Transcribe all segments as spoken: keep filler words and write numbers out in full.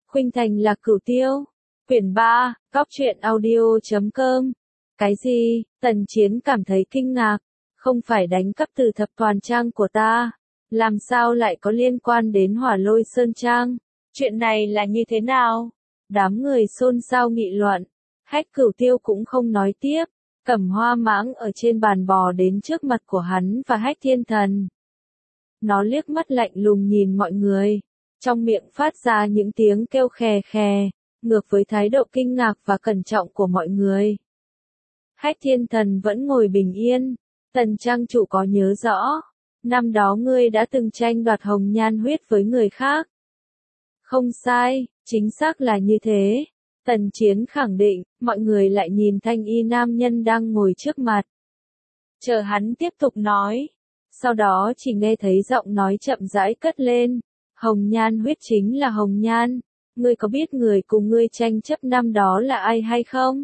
Khuynh Thành là Cửu Tiêu. Quyển ba, Cóc truyện audio chấm com. Cái gì? Tần Chiến cảm thấy kinh ngạc. Không phải đánh cắp từ thập toàn trang của ta. Làm sao lại có liên quan đến Hỏa Lôi Sơn Trang? Chuyện này là như thế nào? Đám người xôn xao nghị luận. Hách Cửu Tiêu cũng không nói tiếp. Cẩm Hoa Mãng ở trên bàn bò đến trước mặt của hắn và Hách Thiên Thần. Nó liếc mắt lạnh lùng nhìn mọi người. Trong miệng phát ra những tiếng kêu khè khè, ngược với thái độ kinh ngạc và cẩn trọng của mọi người. Hách Thiên Thần vẫn ngồi bình yên. Tần trang chủ có nhớ rõ, năm đó ngươi đã từng tranh đoạt hồng nhan huyết với người khác. Không sai, chính xác là như thế. Tần Chiến khẳng định, mọi người lại nhìn thanh y nam nhân đang ngồi trước mặt. Chờ hắn tiếp tục nói. Sau đó chỉ nghe thấy giọng nói chậm rãi cất lên. Hồng nhan huyết chính là hồng nhan. Ngươi có biết người cùng ngươi tranh chấp năm đó là ai hay không?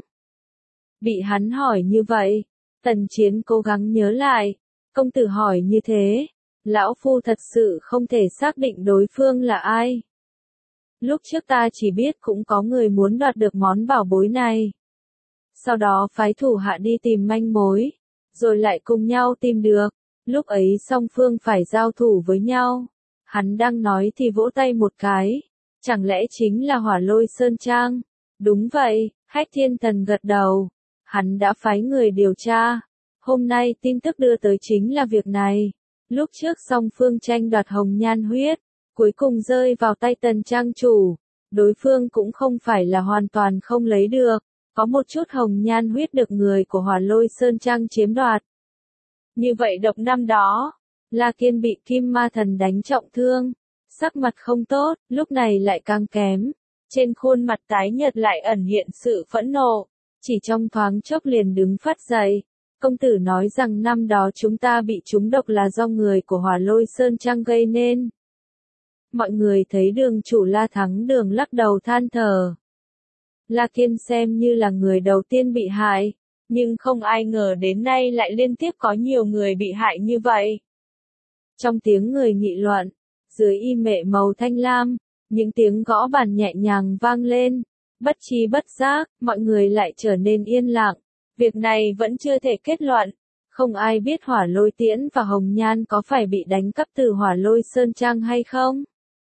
Bị hắn hỏi như vậy, Tần Chiến cố gắng nhớ lại. Công tử hỏi như thế, lão phu thật sự không thể xác định đối phương là ai. Lúc trước ta chỉ biết cũng có người muốn đoạt được món bảo bối này. Sau đó phái thủ hạ đi tìm manh mối, rồi lại cùng nhau tìm được. Lúc ấy song phương phải giao thủ với nhau. Hắn đang nói thì vỗ tay một cái. Chẳng lẽ chính là Hỏa Lôi Sơn Trang? Đúng vậy, Hách Thiên Thần gật đầu. Hắn đã phái người điều tra. Hôm nay tin tức đưa tới chính là việc này. Lúc trước song phương tranh đoạt hồng nhan huyết, cuối cùng rơi vào tay Tần trang chủ. Đối phương cũng không phải là hoàn toàn không lấy được. Có một chút hồng nhan huyết được người của Hỏa Lôi Sơn Trang chiếm đoạt. Như vậy độc năm đó, La Kiên bị Kim Ma Thần đánh trọng thương. Sắc mặt không tốt, lúc này lại càng kém. Trên khuôn mặt tái nhợt lại ẩn hiện sự phẫn nộ. Chỉ trong thoáng chốc liền đứng phát dậy. Công tử nói rằng năm đó chúng ta bị trúng độc là do người của Hỏa Lôi Sơn Trang gây nên. Mọi người thấy đường chủ La Thắng Đường lắc đầu than thở. La Kiên xem như là người đầu tiên bị hại, nhưng không ai ngờ đến nay lại liên tiếp có nhiều người bị hại như vậy. Trong tiếng người nghị luận, dưới y mệ màu thanh lam, những tiếng gõ bàn nhẹ nhàng vang lên. Bất chi bất giác, mọi người lại trở nên yên lặng. Việc này vẫn chưa thể kết luận. Không ai biết Hỏa Lôi Tiễn và Hồng Nhan có phải bị đánh cắp từ Hỏa Lôi Sơn Trang hay không.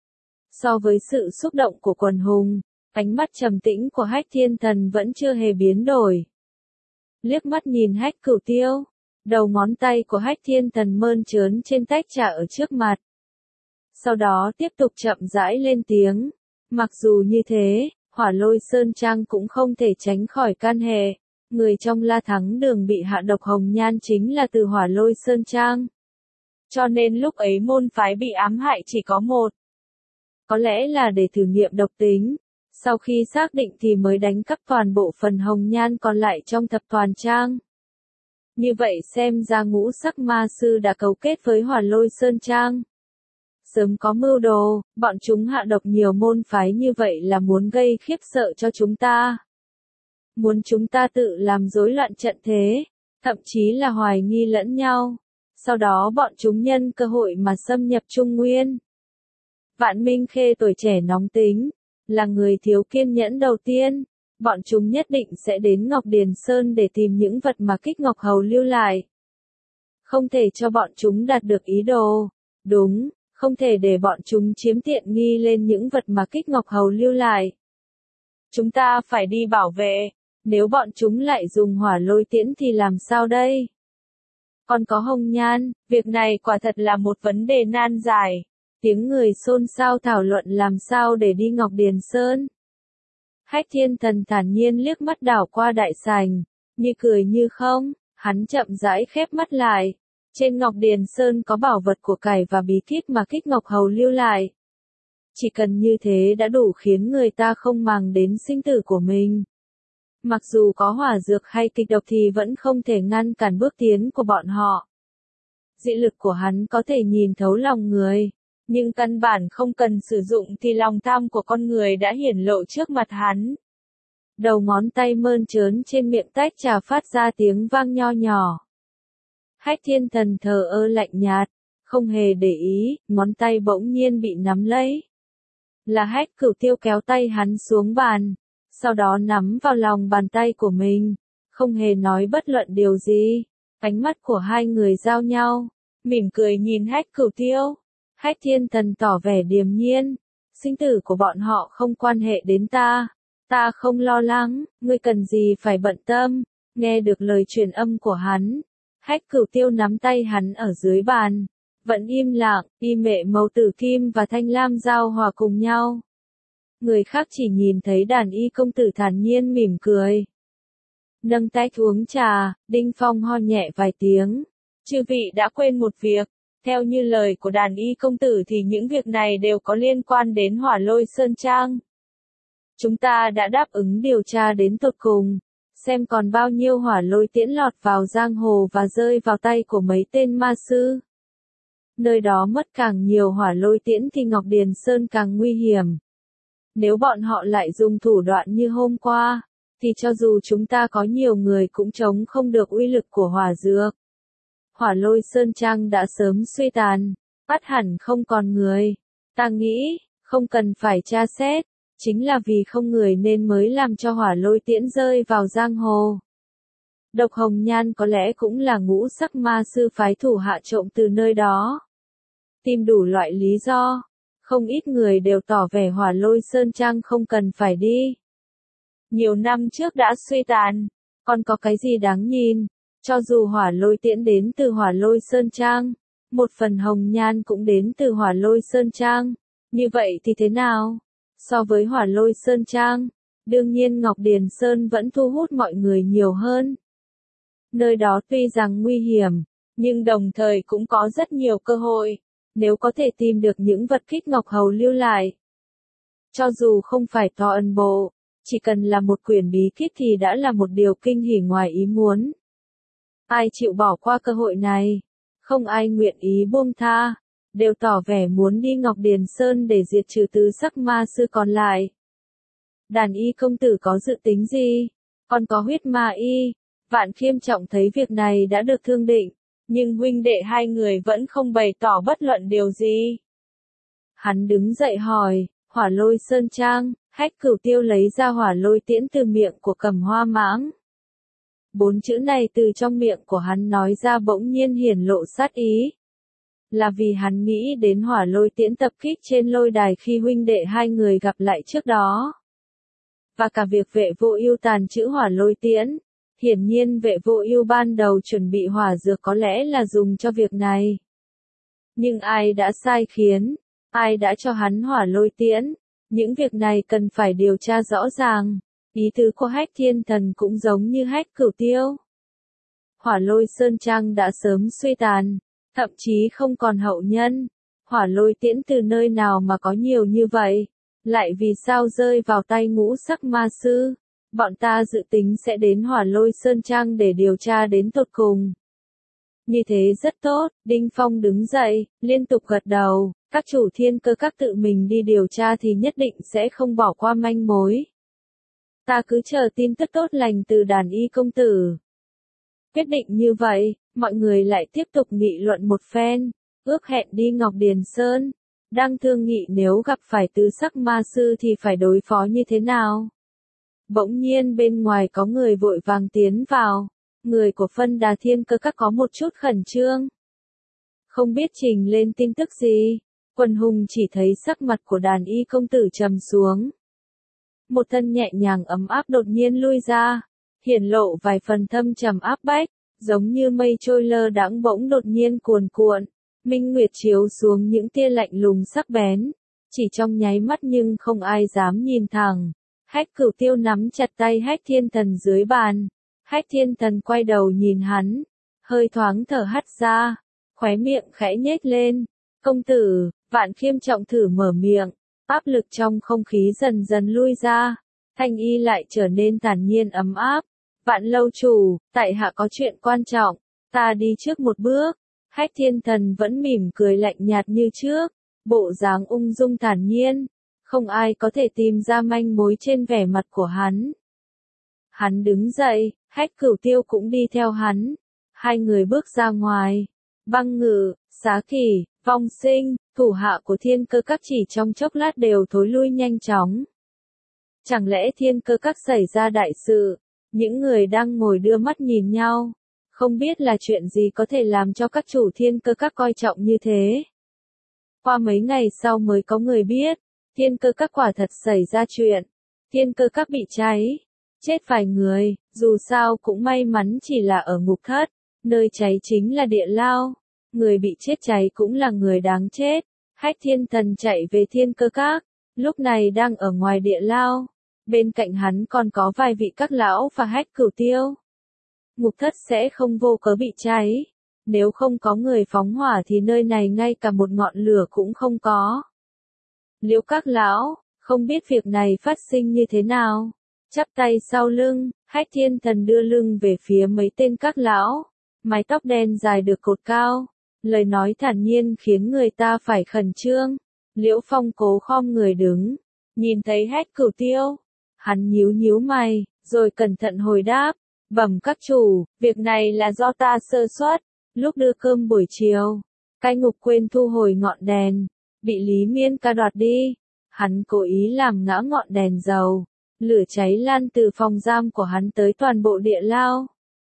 So với sự xúc động của quần hùng, ánh mắt trầm tĩnh của Hách Thiên Thần vẫn chưa hề biến đổi. Liếc mắt nhìn Hách Cửu Tiêu, đầu ngón tay của Hách Thiên Thần mơn trớn trên tách trà ở trước mặt. Sau đó tiếp tục chậm rãi lên tiếng. Mặc dù như thế, Hỏa Lôi Sơn Trang cũng không thể tránh khỏi can hệ. Người trong La Thắng Đường bị hạ độc hồng nhan chính là từ Hỏa Lôi Sơn Trang. Cho nên lúc ấy môn phái bị ám hại chỉ có một. Có lẽ là để thử nghiệm độc tính. Sau khi xác định thì mới đánh cắp toàn bộ phần hồng nhan còn lại trong thập toàn trang. Như vậy xem ra ngũ sắc ma sư đã cấu kết với Hỏa Lôi Sơn Trang. Sớm có mưu đồ, bọn chúng hạ độc nhiều môn phái như vậy là muốn gây khiếp sợ cho chúng ta. Muốn chúng ta tự làm rối loạn trận thế, thậm chí là hoài nghi lẫn nhau. Sau đó bọn chúng nhân cơ hội mà xâm nhập Trung Nguyên. Vạn Minh Khê tuổi trẻ nóng tính, là người thiếu kiên nhẫn đầu tiên. Bọn chúng nhất định sẽ đến Ngọc Điền Sơn để tìm những vật mà Kích Ngọc Hầu lưu lại. Không thể cho bọn chúng đạt được ý đồ. Đúng, không thể để bọn chúng chiếm tiện nghi lên những vật mà Kích Ngọc Hầu lưu lại. Chúng ta phải đi bảo vệ. Nếu bọn chúng lại dùng Hỏa Lôi Tiễn thì làm sao đây? Còn có hồng nhan, việc này quả thật là một vấn đề nan giải. Tiếng người xôn xao thảo luận làm sao để đi Ngọc Điền Sơn. Hách Thiên Thần thản nhiên liếc mắt đảo qua đại sảnh, như cười như không, hắn chậm rãi khép mắt lại. Trên Ngọc Điền Sơn có bảo vật của cải và bí kíp mà Kích Ngọc Hầu lưu lại. Chỉ cần như thế đã đủ khiến người ta không màng đến sinh tử của mình. Mặc dù có hỏa dược hay kịch độc thì vẫn không thể ngăn cản bước tiến của bọn họ. Dị lực của hắn có thể nhìn thấu lòng người, nhưng căn bản không cần sử dụng thì lòng tham của con người đã hiển lộ trước mặt hắn. Đầu ngón tay mơn trớn trên miệng tách trà phát ra tiếng vang nho nhỏ. Hách Thiên Thần thờ ơ lạnh nhạt, không hề để ý, ngón tay bỗng nhiên bị nắm lấy. Là Hách Cửu Tiêu kéo tay hắn xuống bàn, sau đó nắm vào lòng bàn tay của mình, không hề nói bất luận điều gì. Ánh mắt của hai người giao nhau, mỉm cười nhìn Hách Cửu Tiêu. Hách Thiên Thần tỏ vẻ điềm nhiên, sinh tử của bọn họ không quan hệ đến ta, ta không lo lắng, ngươi cần gì phải bận tâm. Nghe được lời truyền âm của hắn, Hách Cửu Tiêu nắm tay hắn ở dưới bàn, vẫn im lặng, y mệ màu tử kim và thanh lam giao hòa cùng nhau. Người khác chỉ nhìn thấy đàn y công tử thản nhiên mỉm cười. Nâng tách uống trà, Đinh Phong ho nhẹ vài tiếng. Chư vị đã quên một việc, theo như lời của đàn y công tử thì những việc này đều có liên quan đến Hỏa Lôi Sơn Trang. Chúng ta đã đáp ứng điều tra đến tột cùng, xem còn bao nhiêu hỏa lôi tiễn lọt vào giang hồ và rơi vào tay của mấy tên ma sư. Nơi đó mất càng nhiều hỏa lôi tiễn thì Ngọc Điền Sơn càng nguy hiểm. Nếu bọn họ lại dùng thủ đoạn như hôm qua, thì cho dù chúng ta có nhiều người cũng chống không được uy lực của hỏa dược. Hỏa Lôi Sơn Trang đã sớm suy tàn, ắt hẳn không còn người. Ta nghĩ, không cần phải tra xét, chính là vì không người nên mới làm cho hỏa lôi tiễn rơi vào giang hồ. Độc Hồng Nhan có lẽ cũng là ngũ sắc ma sư phái thủ hạ trộm từ nơi đó. Tìm đủ loại lý do, không ít người đều tỏ vẻ Hỏa Lôi Sơn Trang không cần phải đi. Nhiều năm trước đã suy tàn, còn có cái gì đáng nhìn, cho dù hỏa lôi tiễn đến từ Hỏa Lôi Sơn Trang, một phần hồng nhan cũng đến từ Hỏa Lôi Sơn Trang, như vậy thì thế nào? So với Hỏa Lôi Sơn Trang, đương nhiên Ngọc Điền Sơn vẫn thu hút mọi người nhiều hơn. Nơi đó tuy rằng nguy hiểm, nhưng đồng thời cũng có rất nhiều cơ hội, nếu có thể tìm được những vật kích Ngọc Hầu lưu lại. Cho dù không phải to ân bộ, chỉ cần là một quyển bí kíp thì đã là một điều kinh hỉ ngoài ý muốn. Ai chịu bỏ qua cơ hội này, không ai nguyện ý buông tha, đều tỏ vẻ muốn đi Ngọc Điền Sơn để diệt trừ tứ sắc ma sư còn lại. Đàn y công tử có dự tính gì? Còn có huyết ma y. Vạn Khiêm Trọng thấy việc này đã được thương định, nhưng huynh đệ hai người vẫn không bày tỏ bất luận điều gì. Hắn đứng dậy hỏi, Hỏa Lôi Sơn Trang. Hách Cửu Tiêu lấy ra hỏa lôi tiễn từ miệng của Cầm Hoa Mãng. Bốn chữ này từ trong miệng của hắn nói ra bỗng nhiên hiển lộ sát ý. Là vì hắn nghĩ đến hỏa lôi tiễn tập kích trên lôi đài khi huynh đệ hai người gặp lại trước đó. Và cả việc Vệ Vô Ưu tàn trữ hỏa lôi tiễn. Hiển nhiên Vệ Vô Ưu ban đầu chuẩn bị hỏa dược có lẽ là dùng cho việc này. Nhưng ai đã sai khiến? Ai đã cho hắn hỏa lôi tiễn? Những việc này cần phải điều tra rõ ràng. Ý tứ của Hách Thiên Thần cũng giống như Hách Cửu Tiêu. Hỏa Lôi Sơn Trang đã sớm suy tàn, thậm chí không còn hậu nhân. Hỏa lôi tiễn từ nơi nào mà có nhiều như vậy? Lại vì sao rơi vào tay ngũ sắc ma sư? Bọn ta dự tính sẽ đến Hỏa Lôi Sơn Trang để điều tra đến tột cùng. Như thế rất tốt, Đinh Phong đứng dậy, liên tục gật đầu. Các chủ thiên cơ các tự mình đi điều tra thì nhất định sẽ không bỏ qua manh mối. Ta cứ chờ tin tức tốt lành từ đàn y công tử. Quyết định như vậy, mọi người lại tiếp tục nghị luận một phen, ước hẹn đi Ngọc Điền Sơn, đang thương nghị nếu gặp phải tứ sắc ma sư thì phải đối phó như thế nào. Bỗng nhiên bên ngoài có người vội vàng tiến vào, người của phân đà thiên cơ các có một chút khẩn trương. Không biết trình lên tin tức gì. Quần hùng chỉ thấy sắc mặt của đàn y công tử trầm xuống. Một thân nhẹ nhàng ấm áp đột nhiên lui ra, hiển lộ vài phần thâm trầm áp bách, giống như mây trôi lơ đãng bỗng đột nhiên cuồn cuộn, minh nguyệt chiếu xuống những tia lạnh lùng sắc bén, chỉ trong nháy mắt nhưng không ai dám nhìn thẳng. Hách Cửu Tiêu nắm chặt tay Hách Thiên Thần dưới bàn, Hách Thiên Thần quay đầu nhìn hắn, hơi thoáng thở hắt ra, khóe miệng khẽ nhếch lên. Công tử, Vạn Khiêm Trọng thử mở miệng, áp lực trong không khí dần dần lui ra, thanh y lại trở nên thản nhiên ấm áp. Vạn lâu chủ, tại hạ có chuyện quan trọng, ta đi trước một bước. Hách Thiên Thần vẫn mỉm cười lạnh nhạt như trước, bộ dáng ung dung thản nhiên, không ai có thể tìm ra manh mối trên vẻ mặt của hắn. Hắn đứng dậy, Hách Cửu Tiêu cũng đi theo hắn, hai người bước ra ngoài. Băng Ngự, Xá Kỳ, Phong Sinh, thủ hạ của Thiên Cơ Các chỉ trong chốc lát đều thối lui nhanh chóng. Chẳng lẽ Thiên Cơ Các xảy ra đại sự? Những người đang ngồi đưa mắt nhìn nhau, không biết là chuyện gì có thể làm cho các chủ Thiên Cơ Các coi trọng như thế. Qua mấy ngày sau mới có người biết, Thiên Cơ Các quả thật xảy ra chuyện. Thiên Cơ Các bị cháy, chết vài người, dù sao cũng may mắn chỉ là ở ngục thất, nơi cháy chính là địa lao. Người bị chết cháy cũng là người đáng chết. Hách Thiên Thần chạy về Thiên Cơ Các, lúc này đang ở ngoài địa lao. Bên cạnh hắn còn có vài vị các lão và Hách Cửu Tiêu. Ngục thất sẽ không vô cớ bị cháy. Nếu không có người phóng hỏa thì nơi này ngay cả một ngọn lửa cũng không có. Liễu các lão, không biết việc này phát sinh như thế nào. Chắp tay sau lưng, Hách Thiên Thần đưa lưng về phía mấy tên các lão. Mái tóc đen dài được cột cao. Lời nói thản nhiên khiến người ta phải khẩn trương. Liễu Phong cố khom người đứng. Nhìn thấy Hách Cửu Tiêu. Hắn nhíu nhíu mày, rồi cẩn thận hồi đáp. Bẩm các chủ, việc này là do ta sơ suất. Lúc đưa cơm buổi chiều, cai ngục quên thu hồi ngọn đèn. Bị Lý Miên Ca đoạt đi. Hắn cố ý làm ngã ngọn đèn dầu. Lửa cháy lan từ phòng giam của hắn tới toàn bộ địa lao.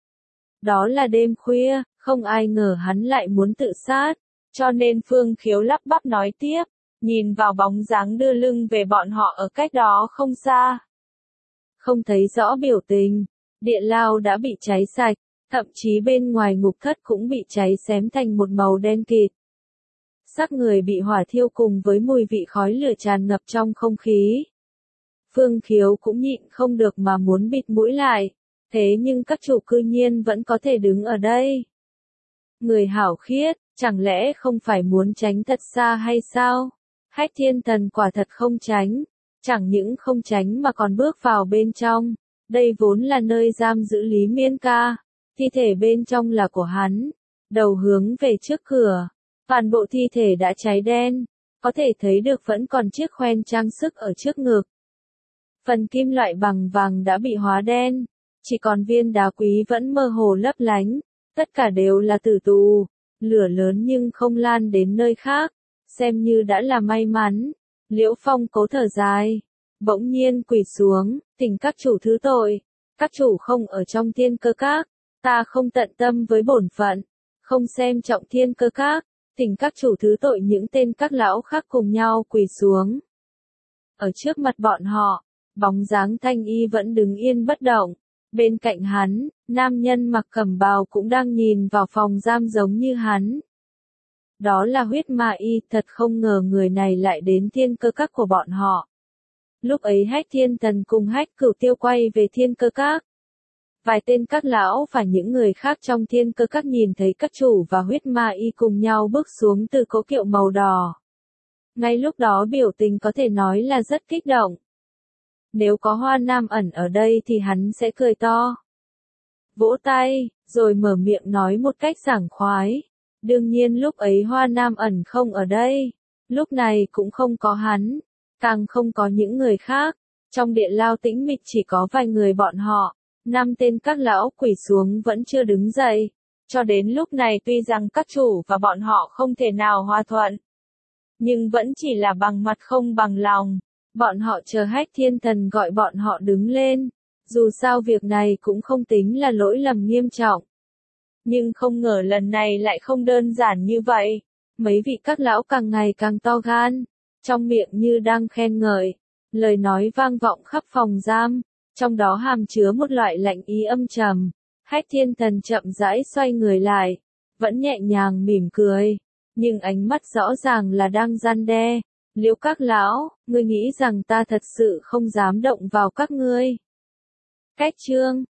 Đó là đêm khuya, không ai ngờ hắn lại muốn tự sát. Cho nên Phương Khiếu lắp bắp nói tiếp, nhìn vào bóng dáng đưa lưng về bọn họ ở cách đó không xa. Không thấy rõ biểu tình, địa lao đã bị cháy sạch, thậm chí bên ngoài ngục thất cũng bị cháy xém thành một màu đen kịt. Xác người bị hỏa thiêu cùng với mùi vị khói lửa tràn ngập trong không khí. Phương Khiếu cũng nhịn không được mà muốn bịt mũi lại, thế nhưng các chủ cư nhiên vẫn có thể đứng ở đây. Người hảo khiết, chẳng lẽ không phải muốn tránh thật xa hay sao? Hách Thiên Thần quả thật không tránh, chẳng những không tránh mà còn bước vào bên trong. Đây vốn là nơi giam giữ Lý Miên Ca, thi thể bên trong là của hắn, đầu hướng về trước cửa, toàn bộ thi thể đã cháy đen, có thể thấy được vẫn còn chiếc khoen trang sức ở trước ngực. Phần kim loại bằng vàng đã bị hóa đen, chỉ còn viên đá quý vẫn mơ hồ lấp lánh, tất cả đều là tử tù, lửa lớn nhưng không lan đến nơi khác, xem như đã là may mắn. Liễu Phong cố thở dài, bỗng nhiên quỳ xuống, thỉnh các chủ thứ tội, các chủ không ở trong Thiên Cơ Các, ta không tận tâm với bổn phận, không xem trọng Thiên Cơ Các, thỉnh các chủ thứ tội. Những tên các lão khác cùng nhau quỳ xuống. Ở trước mặt bọn họ, bóng dáng Thanh Y vẫn đứng yên bất động, bên cạnh hắn, nam nhân mặc cẩm bào cũng đang nhìn vào phòng giam giống như hắn. Đó là Huyết Ma Y, thật không ngờ người này lại đến Thiên Cơ Các của bọn họ. Lúc ấy Hách Thiên Thần cùng Hách Cửu Tiêu quay về Thiên Cơ Các. Vài tên các lão và những người khác trong Thiên Cơ Các nhìn thấy các chủ và Huyết Ma Y cùng nhau bước xuống từ cỗ kiệu màu đỏ. Ngay lúc đó biểu tình có thể nói là rất kích động. Nếu có Hoa Nam Ẩn ở đây thì hắn sẽ cười to, vỗ tay, rồi mở miệng nói một cách sảng khoái. Đương nhiên lúc ấy Hoa Nam Ẩn không ở đây, lúc này cũng không có hắn, càng không có những người khác. Trong địa lao tĩnh mịch chỉ có vài người bọn họ, năm tên các lão quỳ xuống vẫn chưa đứng dậy. Cho đến lúc này tuy rằng các chủ và bọn họ không thể nào hòa thuận, nhưng vẫn chỉ là bằng mặt không bằng lòng. Bọn họ chờ Hách Thiên Thần gọi bọn họ đứng lên, dù sao việc này cũng không tính là lỗi lầm nghiêm trọng. Nhưng không ngờ lần này lại không đơn giản như vậy. Mấy vị các lão càng ngày càng to gan, trong miệng như đang khen ngợi, lời nói vang vọng khắp phòng giam, trong đó hàm chứa một loại lạnh ý âm trầm. Hách Thiên Thần chậm rãi xoay người lại, vẫn nhẹ nhàng mỉm cười, nhưng ánh mắt rõ ràng là đang răn đe. Liễu các lão, ngươi nghĩ rằng ta thật sự không dám động vào các ngươi? Cách chương